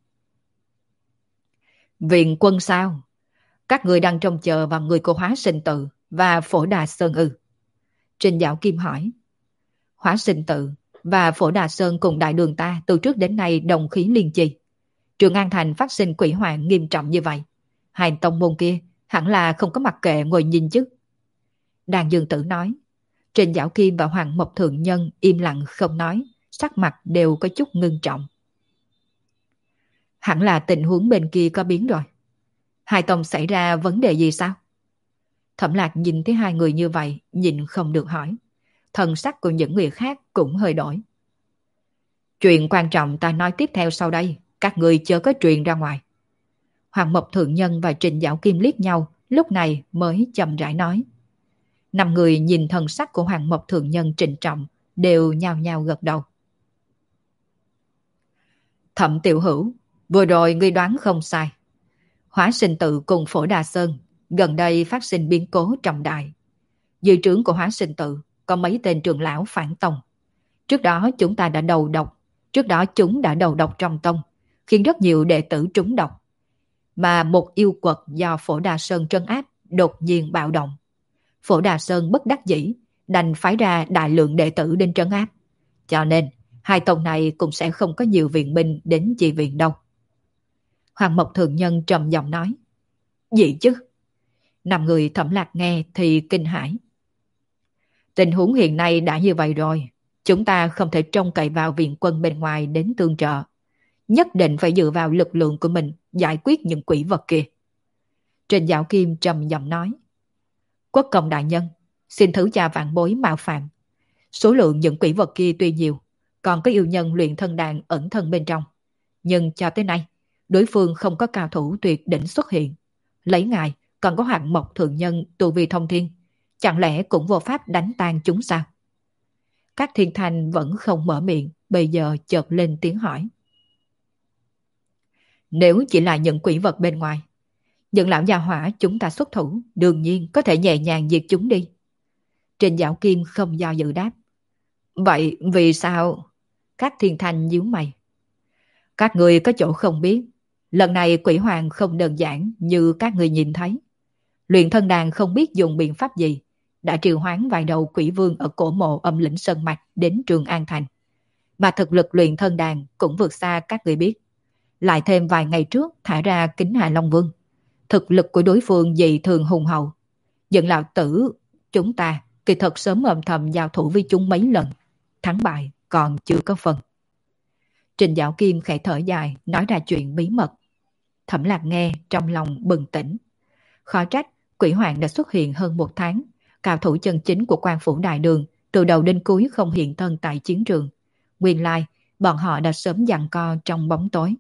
[SPEAKER 1] Viện quân sao? Các người đang trông chờ vào người của Hóa Sinh Tự và Phổ Đà Sơn ư? Trình Giảo Kim hỏi. Hóa Sinh Tự và Phổ Đà Sơn cùng đại đường ta từ trước đến nay đồng khí liên chi. Trường An Thành phát sinh quỷ hoạn nghiêm trọng như vậy, hai tông môn kia hẳn là không có mặc kệ ngồi nhìn chứ. Đàn Dương Tử nói. Trình Giảo Kim và Hoàng Mộc Thượng Nhân im lặng không nói, sắc mặt đều có chút ngưng trọng. Hẳn là tình huống bên kia có biến rồi. Hai tông xảy ra vấn đề gì sao? Thẩm Lạc nhìn thấy hai người như vậy, nhìn không được hỏi. Thần sắc của những người khác cũng hơi đổi. Chuyện quan trọng ta nói tiếp theo sau đây, các người chớ có truyền ra ngoài. Hoàng Mộc Thượng Nhân và Trình Giảo Kim liếc nhau, lúc này mới chậm rãi nói. 5 người nhìn thần sắc của Hoàng Mộc Thượng Nhân trịnh trọng, đều nhao nhao gật đầu. Thẩm Tiểu Hữu, vừa rồi ngươi đoán không sai. Hóa Sinh Tự cùng Phổ Đà Sơn gần đây phát sinh biến cố trọng đại. Dưới trướng của Hóa Sinh Tự có mấy tên trưởng lão phản tông. Trước đó chúng đã đầu độc trong tông, khiến rất nhiều đệ tử trúng độc. Mà một yêu quật do Phổ Đà Sơn trấn áp đột nhiên bạo động. Phổ Đà Sơn bất đắc dĩ, đành phái ra đại lượng đệ tử đến trấn áp. Cho nên, hai tông này cũng sẽ không có nhiều viện binh đến chi viện đâu. Hoàng Mộc Thượng Nhân trầm giọng nói. Gì chứ? 5 người Thẩm Lạc nghe thì kinh hãi. Tình huống hiện nay đã như vậy rồi, chúng ta không thể trông cậy vào viện quân bên ngoài đến tương trợ. Nhất định phải dựa vào lực lượng của mình giải quyết những quỷ vật kia. Trình Giảo Kim trầm giọng nói. Quốc công đại nhân, xin thứ cha vạn bối mạo phạm. Số lượng những quỷ vật kia tuy nhiều, còn có yêu nhân luyện thân đàn ẩn thân bên trong. Nhưng cho tới nay, đối phương không có cao thủ tuyệt đỉnh xuất hiện. Lấy ngài, còn có Hoàng Mộc Thượng Nhân tu vi thông thiên. Chẳng lẽ cũng vô pháp đánh tan chúng sao? Các thiên thanh vẫn không mở miệng, bây giờ chợt lên tiếng hỏi. Nếu chỉ là những quỷ vật bên ngoài, những lão già hỏa chúng ta xuất thủ, đương nhiên có thể nhẹ nhàng diệt chúng đi. Trình Giảo Kim không do dự đáp. Vậy vì sao? Các thiên thanh nhíu mày. Các người có chỗ không biết, lần này quỷ hoàng không đơn giản như các người nhìn thấy. Luyện thân đàn không biết dùng biện pháp gì, đã triệu hoán vài đầu quỷ vương ở cổ mộ âm lĩnh Sơn Mạch đến Trường An Thành. mà thực lực luyện thân đàn cũng vượt xa các người biết. Lại thêm vài ngày trước thả ra Kính Hà Long Vương, thực lực của đối phương dị thường hùng hậu. Những lão tử chúng ta kỳ thật sớm âm thầm giao thủ với chúng mấy lần, thắng bại còn chưa có phần. Trình Dạo Kim khẽ thở dài nói ra chuyện bí mật. Thẩm Lạc nghe trong lòng bừng tỉnh. Khó trách Quỷ Hoàng đã xuất hiện hơn 1 tháng, cao thủ chân chính của Quan Phủ Đại Đường từ đầu đến cuối không hiện thân tại chiến trường. Nguyên lai bọn họ đã sớm giằng co trong bóng tối.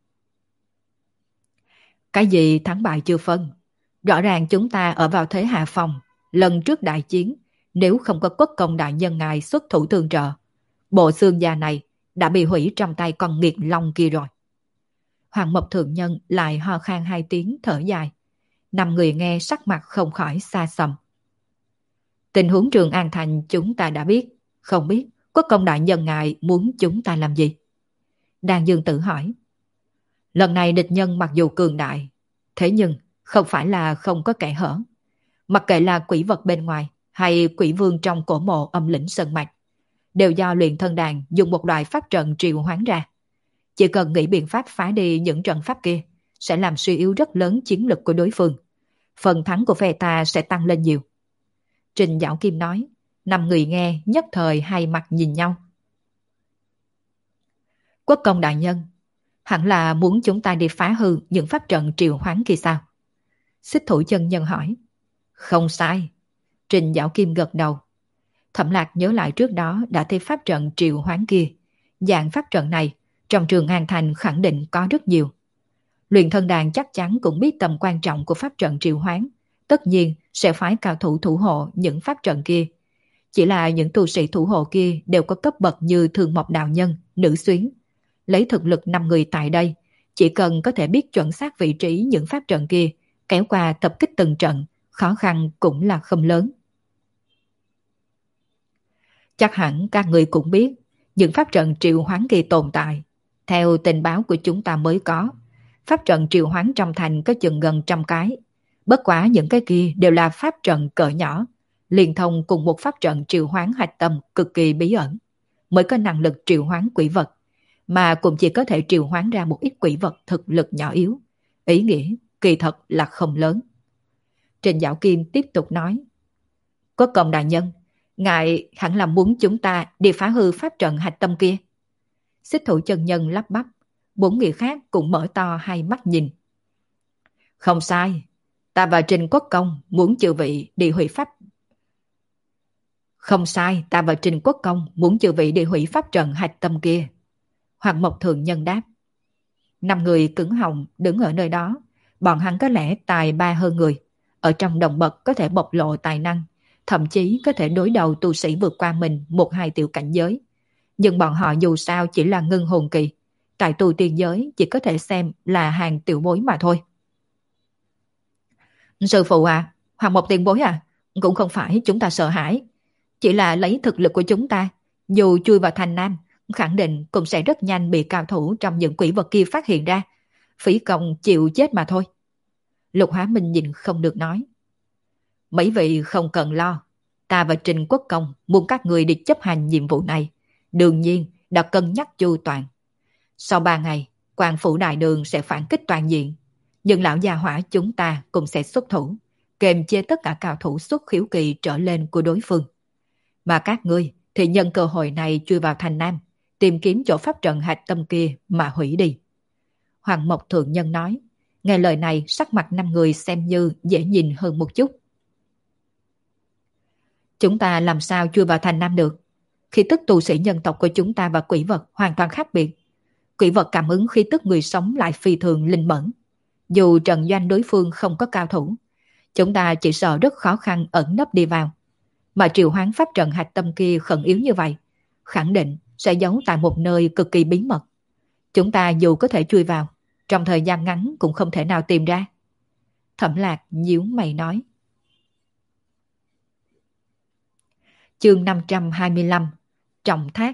[SPEAKER 1] Cái gì thắng bại chưa phân? Rõ ràng chúng ta ở vào thế hạ phòng. Lần trước đại chiến, nếu không có Quốc công đại nhân ngài xuất thủ tương trợ, bộ xương già này đã bị hủy trong tay con nghiệt long kia rồi. Hoàng Mộc Thượng Nhân lại ho khan 2 tiếng thở dài. 5 người nghe sắc mặt không khỏi xa xăm. Tình huống Trường An Thành chúng ta đã biết, không biết Quốc công đại nhân ngài muốn chúng ta làm gì? Đan Dương tự hỏi. Lần này địch nhân mặc dù cường đại, thế nhưng không phải là không có kẻ hở. Mặc kệ là quỷ vật bên ngoài hay quỷ vương trong cổ mộ âm lĩnh sơn mạch, đều do luyện thân đàn dùng một loại pháp trận triệu hoán ra. Chỉ cần nghĩ biện pháp phá đi những trận pháp kia, sẽ làm suy yếu rất lớn chiến lực của đối phương. Phần thắng của phe ta sẽ tăng lên nhiều. Trình Dạo Kim nói. 5 người nghe nhất thời hai mặt nhìn nhau. Quốc công đại nhân, hẳn là muốn chúng ta đi phá hư những pháp trận triệu hoán kia sao? Xích Thủ chân nhân hỏi. Không sai. Trình Dạo Kim gật đầu. Thẩm Lạc nhớ lại trước đó đã thấy pháp trận triệu hoán kia. Dạng pháp trận này trong Trường An Thành khẳng định có rất nhiều. Luyện thân đàn chắc chắn cũng biết tầm quan trọng của pháp trận triệu hoán, tất nhiên sẽ phái cao thủ thủ hộ những pháp trận kia. Chỉ là những tu sĩ thủ hộ kia đều có cấp bậc như Thương Mộc đạo nhân, Nữ Xuyến. Lấy thực lực 5 người tại đây, chỉ cần có thể biết chuẩn xác vị trí những pháp trận kia, kéo qua tập kích từng trận, khó khăn cũng là không lớn. Chắc hẳn các người cũng biết, những pháp trận triệu hoán kia tồn tại. Theo tình báo của chúng ta mới có, pháp trận triệu hoán trong thành có chừng gần 100 cái. Bất quá những cái kia đều là pháp trận cỡ nhỏ, liên thông cùng một pháp trận triệu hoán hạch tâm cực kỳ bí ẩn, mới có năng lực triệu hoán quỷ vật, mà cũng chỉ có thể triệu hoán ra một ít quỷ vật thực lực nhỏ yếu. Ý nghĩa kỳ thật là không lớn. Trình Dạo Kim tiếp tục nói. Quốc công đại nhân, ngài hẳn là muốn chúng ta đi phá hư pháp trận hạch tâm kia. Xích Thủ chân nhân lắp bắp. 4 người khác cũng mở to hai mắt nhìn. Không sai, ta và Trình Quốc công muốn chư vị đi hủy pháp. Không sai, ta và Trình Quốc công muốn chư vị đi hủy pháp trận hạch tâm kia. Hoàng Mộc Thượng Nhân đáp. 5 người cứng họng đứng ở nơi đó. Bọn hắn có lẽ tài ba hơn người. Ở trong đồng bậc có thể bộc lộ tài năng, thậm chí có thể đối đầu tu sĩ vượt qua mình 1-2 tiểu cảnh giới. Nhưng bọn họ dù sao chỉ là ngưng hồn kỳ. Tại tu tiên giới chỉ có thể xem là hàng tiểu bối mà thôi. Sư phụ à, Hoàng Mộc tiền bối à, cũng không phải chúng ta sợ hãi. Chỉ là lấy thực lực của chúng ta, dù chui vào thành Nam, khẳng định cũng sẽ rất nhanh bị cao thủ trong những quỷ vật kia phát hiện ra. Phí công chịu chết mà thôi. Lục Hóa Minh nhìn không được nói. Mấy vị không cần lo. Ta và Trình Quốc công muốn các người đi chấp hành nhiệm vụ này. Đương nhiên đã cân nhắc chu toàn. Sau 3 ngày, Quan Phủ Đại Đường sẽ phản kích toàn diện. Nhưng lão gia hỏa chúng ta cũng sẽ xuất thủ, kềm chế tất cả cao thủ xuất khiếu kỳ trở lên của đối phương. Mà các ngươi thì nhân cơ hội này chui vào thành Nam, tìm kiếm chỗ pháp trận hạch tâm kia mà hủy đi. Hoàng Mộc Thượng Nhân nói. Nghe lời này, sắc mặt 5 người xem như dễ nhìn hơn một chút. Chúng ta làm sao chui vào thành Nam được? Khí tức tu sĩ nhân tộc của chúng ta và quỷ vật hoàn toàn khác biệt. Quỷ vật cảm ứng khí tức người sống lại phi thường linh mẫn. Dù trận doanh đối phương không có cao thủ, chúng ta chỉ sợ rất khó khăn ẩn nấp đi vào. Mà triệu hoán pháp trận hạch tâm kia khẩn yếu như vậy, khẳng định sẽ giấu tại một nơi cực kỳ bí mật. Chúng ta dù có thể chui vào, trong thời gian ngắn cũng không thể nào tìm ra. Thẩm Lạc nhíu mày nói. Chương 525 Trọng thác.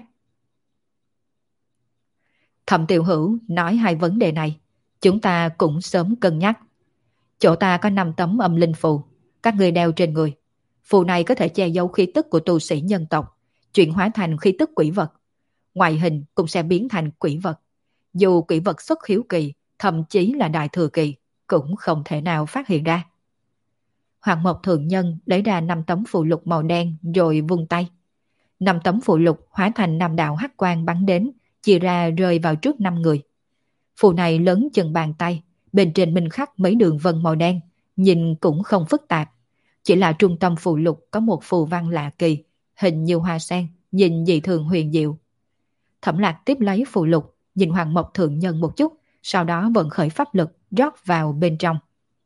[SPEAKER 1] Thẩm Tiểu Hữu nói 2 vấn đề này, chúng ta cũng sớm cân nhắc. Chỗ ta có 5 tấm âm linh phù, các người đeo trên người. Phù này có thể che giấu khí tức của tu sĩ nhân tộc, chuyển hóa thành khí tức quỷ vật. ngoại hình cũng sẽ biến thành quỷ vật. Dù quỷ vật xuất hiếu kỳ, thậm chí là đại thừa kỳ, cũng không thể nào phát hiện ra. Hoàng Mộc Thượng Nhân lấy ra 5 tấm phù lục màu đen rồi vung tay. 5 tấm phù lục hóa thành 5 đạo hắc quang bắn đến, chia ra rơi vào trước 5 người. Phù này lớn chừng bàn tay, bên trên minh khắc mấy đường vân màu đen, nhìn cũng không phức tạp. Chỉ là trung tâm phù lục có một phù văn lạ kỳ, hình như hoa sen, nhìn dị thường huyền diệu. Thẩm Lạc tiếp lấy phù lục, nhìn Hoàng Mộc Thượng Nhân một chút, sau đó vận khởi pháp lực rót vào bên trong.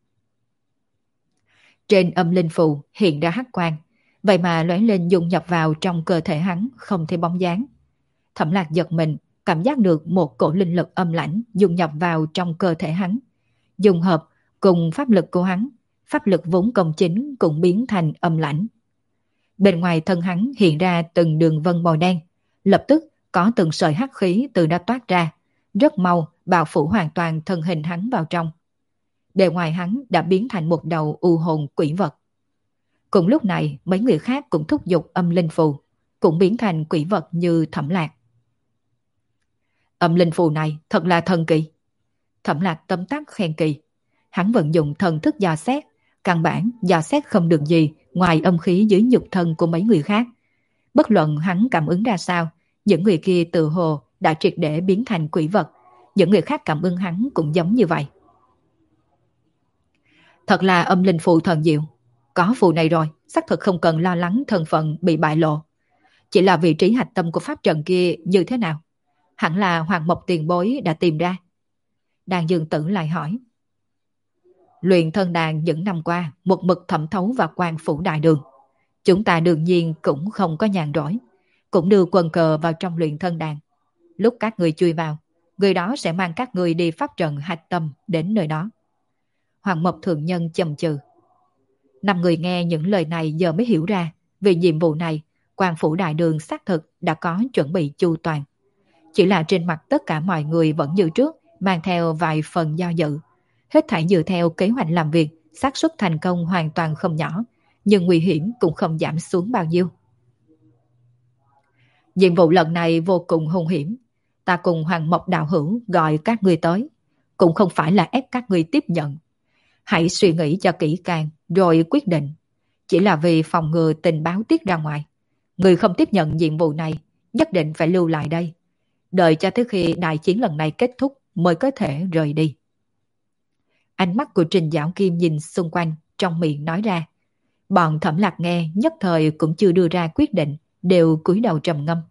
[SPEAKER 1] Trên âm linh phù hiện ra hắc quang, vậy mà lóe lên dung nhập vào trong cơ thể hắn không thấy bóng dáng. Thẩm Lạc giật mình, cảm giác được một cổ linh lực âm lãnh dung nhập vào trong cơ thể hắn. Dung hợp cùng pháp lực của hắn, pháp lực vốn công chính cũng biến thành âm lãnh. Bên ngoài thân hắn hiện ra từng đường vân màu đen, lập tức có từng sợi hắc khí từ đó toát ra, rất mau bao phủ hoàn toàn thân hình hắn vào trong. Bề ngoài hắn đã biến thành một đầu u hồn quỷ vật. Cùng lúc này, mấy người khác cũng thúc giục âm linh phù, cũng biến thành quỷ vật như Thẩm Lạc. Âm linh phù này thật là thần kỳ. Thẩm Lạc tấm tắc khen kỳ. Hắn vận dụng thần thức dò xét, căn bản dò xét không được gì ngoài âm khí dưới nhục thân của mấy người khác. Bất luận hắn cảm ứng ra sao, những người kia tự hồ đã triệt để biến thành quỷ vật. Những người khác cảm ứng hắn cũng giống như vậy. Thật là âm linh phù thần diệu. Có phù này rồi, xác thực không cần lo lắng thân phận bị bại lộ. Chỉ là vị trí hạch tâm của pháp trận kia như thế nào? Hẳn là Hoàng Mộc tiền bối đã tìm ra. Đàn Dương Tử lại hỏi. Luyện thân đàn những năm qua một mực thẩm thấu vào quan phủ đại đường. Chúng ta đương nhiên cũng không có nhàn rỗi, cũng đưa quân cờ vào trong luyện thân đàn. Lúc các người chui vào, người đó sẽ mang các người đi pháp trận hạch tâm đến nơi đó. Hoàng Mộc Thượng Nhân chần chừ. 5 người nghe những lời này giờ mới hiểu ra, vì nhiệm vụ này, quan phủ đại đường xác thực đã có chuẩn bị chu toàn. Chỉ là trên mặt tất cả mọi người vẫn như trước, mang theo vài phần do dự. Hết thảy dựa theo kế hoạch làm việc, xác suất thành công hoàn toàn không nhỏ, nhưng nguy hiểm cũng không giảm xuống bao nhiêu. Nhiệm vụ lần này vô cùng hung hiểm. Ta cùng Hoàng Mộc đạo hữu gọi các người tới, cũng không phải là ép các người tiếp nhận. Hãy suy nghĩ cho kỹ càng rồi quyết định. Chỉ là vì phòng ngừa tình báo tiết ra ngoài. Người không tiếp nhận nhiệm vụ này nhất định phải lưu lại đây. Đợi cho tới khi đại chiến lần này kết thúc mới có thể rời đi. Ánh mắt của Trình Giảo Kim nhìn xung quanh, trong miệng nói ra. Bọn Thẩm Lạc nghe nhất thời cũng chưa đưa ra quyết định, đều cúi đầu trầm ngâm.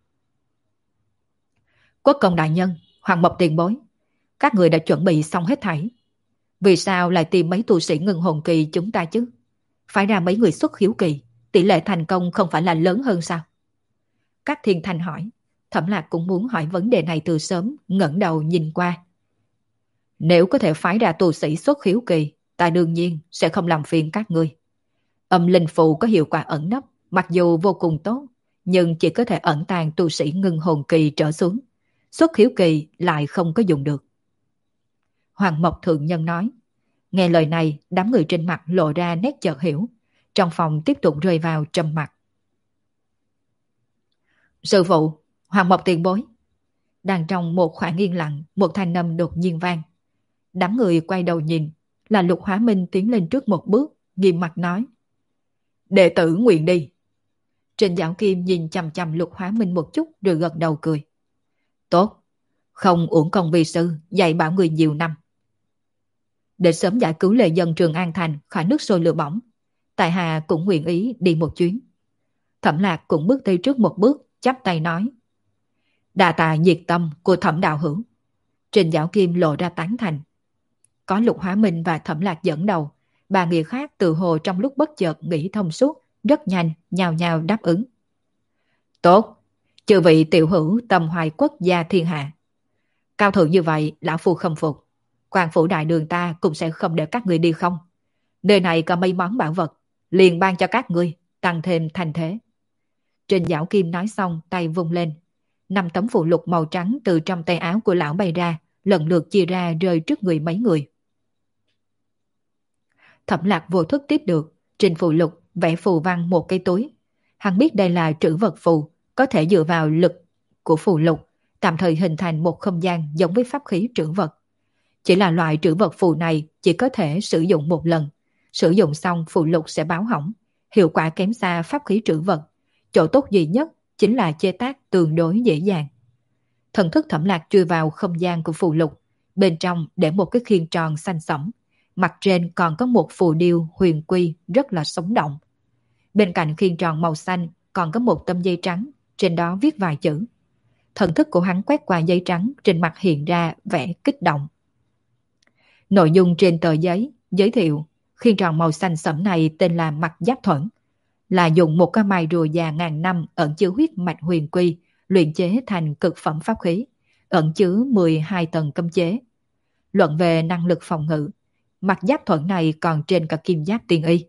[SPEAKER 1] Quốc công đại nhân, Hoàng Mộc tiền bối, các người đã chuẩn bị xong hết thảy. Vì sao lại tìm mấy tu sĩ ngưng hồn kỳ chúng ta chứ? Phải ra mấy người xuất hiếu kỳ, tỷ lệ thành công không phải là lớn hơn sao? Các thiên thanh hỏi. Thẩm Lạc cũng muốn hỏi vấn đề này từ sớm, ngẩng đầu nhìn qua. Nếu có thể phái ra tu sĩ xuất hiếu kỳ, ta đương nhiên sẽ không làm phiền các ngươi. Âm linh phù có hiệu quả ẩn nấp, mặc dù vô cùng tốt, nhưng chỉ có thể ẩn tàng tu sĩ ngưng hồn kỳ trở xuống. Xuất hiếu kỳ lại không có dùng được. Hoàng Mộc Thượng Nhân nói. Nghe lời này, đám người trên mặt lộ ra nét chợt hiểu. Trong phòng tiếp tục rơi vào trầm mặc. Sư phụ, Hoàng Mộc tiền bối. Đang trong một khoảng yên lặng, một thanh âm đột nhiên vang. Đám người quay đầu nhìn, là Lục Hóa Minh tiến lên trước một bước, nghiêm mặt nói. Đệ tử nguyện đi. Trình Giảo Kim nhìn chằm chằm Lục Hóa Minh một chút rồi gật đầu cười. Tốt, không uổng công vi sư, dạy bảo người nhiều năm. Để sớm giải cứu lệ dân Trường An Thành khỏi nước sôi lửa bỏng, tại hạ cũng nguyện ý đi một chuyến. Thẩm Lạc cũng bước tới trước một bước, chắp tay nói. Đa tạ nhiệt tâm của Thẩm đạo hữu. Trình Giảo Kim lộ ra tán thành. Có Lục Hóa Minh và Thẩm Lạc dẫn đầu, ba người khác tự hồ trong lúc bất chợt nghĩ thông suốt, rất nhanh, nhào nhào đáp ứng. Tốt, chư vị tiểu hữu tầm hoài quốc gia thiên hạ. Cao thượng như vậy, lão phu khâm phục. Quan phủ đại đường ta cũng sẽ không để các người đi không. Nơi này có mấy món bảo vật, liền ban cho các ngươi, tăng thêm thành thế. Trình Giảo Kim nói xong, tay vung lên. 5 tấm phụ lục màu trắng từ trong tay áo của lão bay ra, lần lượt chia ra rơi trước người mấy người. Thẩm Lạc vô thức tiếp được, trên phụ lục vẽ phù văn một cái túi. Hắn biết đây là trữ vật phù, có thể dựa vào lực của phù lục, tạm thời hình thành một không gian giống với pháp khí trữ vật. Chỉ là loại trữ vật phù này chỉ có thể sử dụng một lần, sử dụng xong phù lục sẽ báo hỏng, hiệu quả kém xa pháp khí trữ vật. Chỗ tốt duy nhất chính là chế tác tương đối dễ dàng. Thần thức Thẩm Lạc chui vào không gian của phù lục, bên trong để một cái khiên tròn xanh xẫm, mặt trên còn có một phù điêu huyền quy rất là sống động. Bên cạnh khiên tròn màu xanh còn có một tấm giấy trắng, trên đó viết vài chữ. Thần thức của hắn quét qua giấy trắng, trên mặt hiện ra vẻ kích động. Nội dung trên tờ giấy giới thiệu khiên tròn màu xanh sẫm này tên là Mặt Giáp Thuẫn, là dùng một cái mai rùa già ngàn năm ẩn chứa huyết mạch huyền quy luyện chế thành cực phẩm pháp khí, ẩn chứa 12 tầng cấm chế. Luận về năng lực phòng ngự, Mặt Giáp Thuẫn này còn trên cả kim giáp tiên y.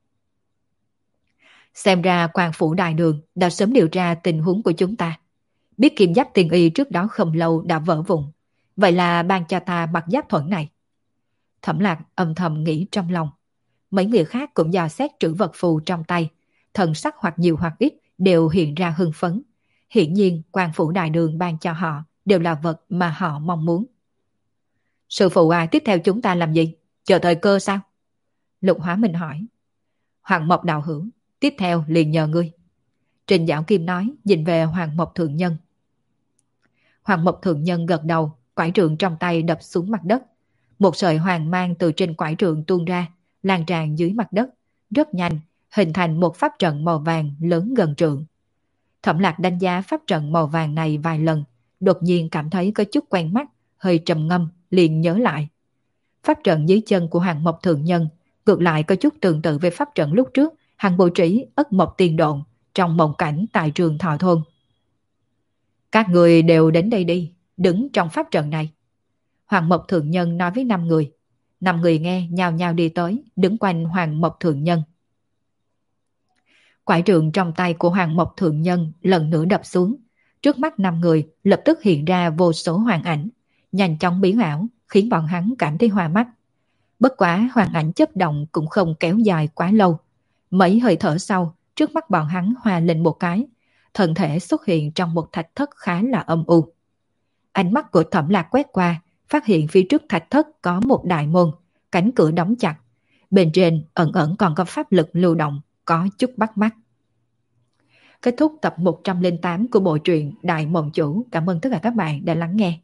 [SPEAKER 1] Xem ra Quan phủ đại đường đã sớm điều tra tình huống của chúng ta, biết kim giáp tiên y trước đó không lâu đã vỡ vụn, vậy là ban cho ta Mặt Giáp Thuẫn này. Thẩm Lạc âm thầm nghĩ trong lòng. Mấy người khác cũng dò xét trữ vật phù trong tay, thần sắc hoặc nhiều hoặc ít đều hiện ra hưng phấn. Hiển nhiên Quan phủ đại đường ban cho họ đều là vật mà họ mong muốn. Sư phụ à, tiếp theo chúng ta làm gì? Chờ thời cơ sao? Lục Hóa Minh hỏi. Hoàng Mộc đạo hữu, tiếp theo liền nhờ ngươi. Trình Giảo Kim nói, nhìn về Hoàng Mộc thượng nhân. Hoàng Mộc thượng nhân gật đầu, quải trượng trong tay đập xuống mặt đất. Một sợi hoàng mang từ trên quải trượng tuôn ra, lan tràn dưới mặt đất, rất nhanh, hình thành một pháp trận màu vàng lớn gần trượng. Thẩm Lạc đánh giá pháp trận màu vàng này vài lần, đột nhiên cảm thấy có chút quen mắt, hơi trầm ngâm, liền nhớ lại. Pháp trận dưới chân của Hoàng Mộc thượng nhân, ngược lại có chút tương tự với pháp trận lúc trước, hàng bố trí Ất Mộc Tiên Độn trong mộng cảnh tại Trường Thọ Thôn. Các người đều đến đây đi, đứng trong pháp trận này. Hoàng Mộc thượng nhân nói với 5 người. 5 người nghe nhao nhao đi tới, đứng quanh Hoàng Mộc thượng nhân. Quải trượng trong tay của Hoàng Mộc thượng nhân lần nữa đập xuống. Trước mắt 5 người lập tức hiện ra vô số hoàng ảnh, nhanh chóng biến ảo, khiến bọn hắn cảm thấy hoa mắt. Bất quá hoàng ảnh chớp động cũng không kéo dài quá lâu. Mấy hơi thở sau, trước mắt bọn hắn hòa lên một cái, thân thể xuất hiện trong một thạch thất khá là âm u. Ánh mắt của Thẩm Lạc quét qua, phát hiện phía trước thạch thất có một đại môn, cánh cửa đóng chặt. Bên trên ẩn ẩn còn có pháp lực lưu động, có chút bắt mắt. Kết thúc tập 108 của bộ truyện Đại Mộng Chủ. Cảm ơn tất cả các bạn đã lắng nghe.